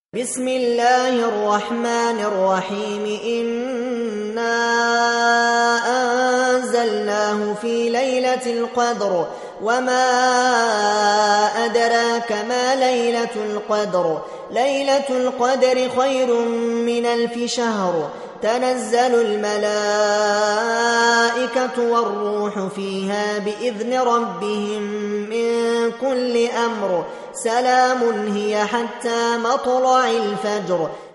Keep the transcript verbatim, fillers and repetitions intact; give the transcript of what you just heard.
بسم الله الرحمن الرحيم إنا أنزلناه في ليلة القدر وما أدراك ما ليلة القدر ليلة القدر خير من ألف شهر تنزل الملائكة والروح فيها بإذن ربهم من كل أمر سلام هي حتى مطلع الفجر